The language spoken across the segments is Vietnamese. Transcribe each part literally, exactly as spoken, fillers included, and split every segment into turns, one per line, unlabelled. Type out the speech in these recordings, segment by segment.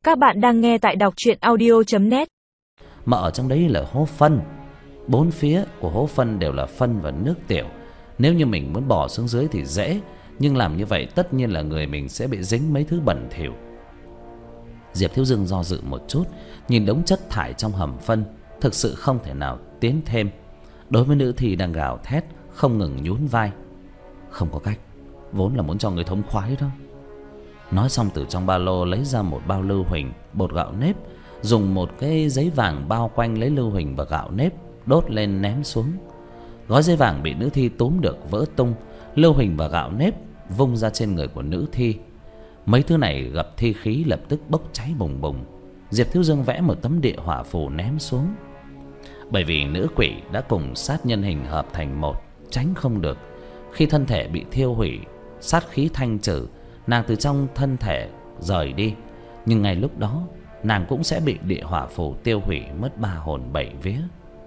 Các bạn đang nghe tại đọc truyện audio chấm net.
Mà ở trong đấy là hố phân. Bốn phía của hố phân đều là phân và nước tiểu. Nếu như mình muốn bỏ xuống dưới thì dễ, nhưng làm như vậy tất nhiên là người mình sẽ bị dính mấy thứ bẩn thỉu. Diệp Thiếu Dương do dự một chút, nhìn đống chất thải trong hầm phân, thực sự không thể nào tiến thêm. Đối với nữ thi đang gào thét, không ngừng nhún vai. Không có cách, vốn là muốn cho người thống khoái đó. Nói xong từ trong ba lô lấy ra một bao lưu huỳnh, bột gạo nếp, dùng một cái giấy vàng bao quanh lấy lưu huỳnh và gạo nếp, đốt lên ném xuống. Gói giấy vàng bị nữ thi túm được vỡ tung, lưu huỳnh và gạo nếp vung ra trên người của nữ thi. Mấy thứ này gặp thi khí lập tức bốc cháy bùng bùng. Diệp Thiếu Dương vẽ một tấm địa hỏa phù ném xuống. Bởi vì nữ quỷ đã cùng sát nhân hình hợp thành một, tránh không được. Khi thân thể bị thiêu hủy, sát khí thanh trừ, nàng từ trong thân thể rời đi. Nhưng ngay lúc đó, nàng cũng sẽ bị địa hỏa phù tiêu hủy, mất ba hồn bảy vía.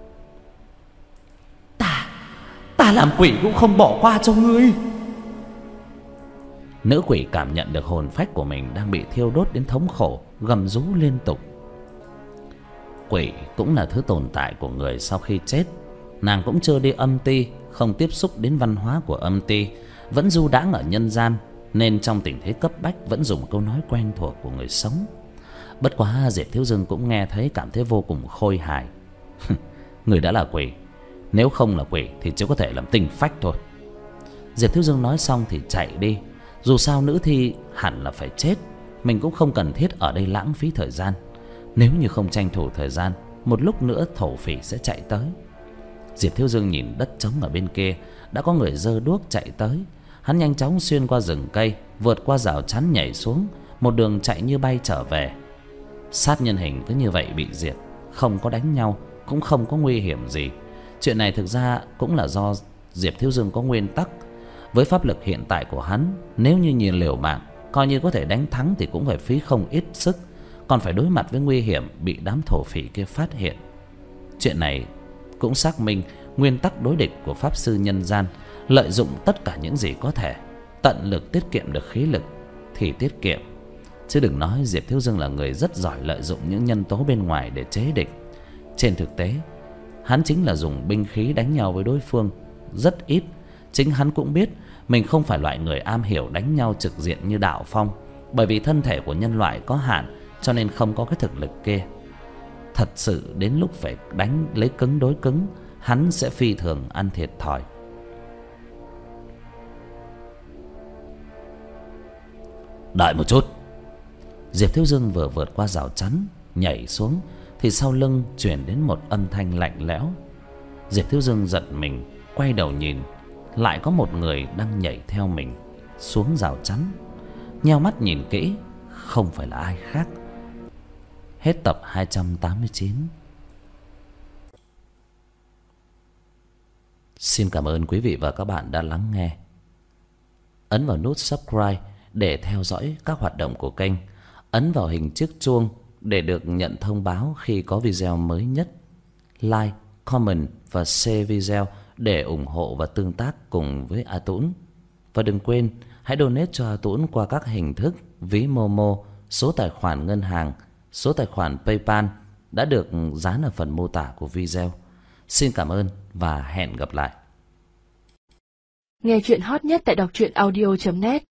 Ta, ta làm quỷ cũng không bỏ qua cho ngươi. Nữ quỷ cảm nhận được hồn phách của mình đang bị thiêu đốt đến thống khổ, gầm rú liên tục. Quỷ cũng là thứ tồn tại của người sau khi chết. Nàng cũng chưa đi âm ti, không tiếp xúc đến văn hóa của âm ti, vẫn du đãng ở nhân gian, nên trong tình thế cấp bách vẫn dùng câu nói quen thuộc của người sống. Bất quá Diệp Thiếu Dương cũng nghe thấy, cảm thấy vô cùng khôi hài. Người đã là quỷ, nếu không là quỷ thì chỉ có thể làm tinh phách thôi. Diệp Thiếu Dương nói xong thì chạy đi. Dù sao nữ thi hẳn là phải chết, mình cũng không cần thiết ở đây lãng phí thời gian. Nếu như không tranh thủ thời gian, một lúc nữa thổ phỉ sẽ chạy tới. Diệp Thiếu Dương nhìn đất trống ở bên kia, đã có người giơ đuốc chạy tới. Hắn nhanh chóng xuyên qua rừng cây, vượt qua rào chắn nhảy xuống, một đường chạy như bay trở về. Sát nhân hình cứ như vậy bị diệt, không có đánh nhau, cũng không có nguy hiểm gì. Chuyện này thực ra cũng là do Diệp Thiếu Dương có nguyên tắc. Với pháp lực hiện tại của hắn, nếu như nhìn liều mạng, coi như có thể đánh thắng thì cũng phải phí không ít sức, còn phải đối mặt với nguy hiểm bị đám thổ phỉ kia phát hiện. Chuyện này cũng xác minh nguyên tắc đối địch của pháp sư nhân gian, lợi dụng tất cả những gì có thể, tận lực tiết kiệm được khí lực thì tiết kiệm. Chứ đừng nói Diệp Thiếu Dương là người rất giỏi lợi dụng những nhân tố bên ngoài để chế địch. Trên thực tế, hắn chính là dùng binh khí đánh nhau với đối phương rất ít. Chính hắn cũng biết mình không phải loại người am hiểu đánh nhau trực diện như Đạo Phong, bởi vì thân thể của nhân loại có hạn, cho nên không có cái thực lực kia. Thật sự đến lúc phải đánh lấy cứng đối cứng, hắn sẽ phi thường ăn thiệt thòi. Đợi một chút. Diệp Thiếu Dương vừa vượt qua rào chắn, nhảy xuống thì sau lưng truyền đến một âm thanh lạnh lẽo. Diệp Thiếu Dương giật mình, quay đầu nhìn, lại có một người đang nhảy theo mình xuống rào chắn. Nheo mắt nhìn kỹ, không phải là ai khác. Hết tập hai trăm tám mươi chín. Xin cảm ơn quý vị và các bạn đã lắng nghe. Ấn vào nút subscribe để theo dõi các hoạt động của kênh. Ấn vào hình chiếc chuông để được nhận thông báo khi có video mới nhất. Like, comment và share video để ủng hộ và tương tác cùng với A Tũng. Và đừng quên hãy donate cho A Tũng qua các hình thức ví Momo, số tài khoản ngân hàng, số tài khoản PayPal đã được dán ở phần mô tả của video. Xin cảm ơn và hẹn gặp lại.
Nghe chuyện hot nhất tại đọc truyện audio chấm net.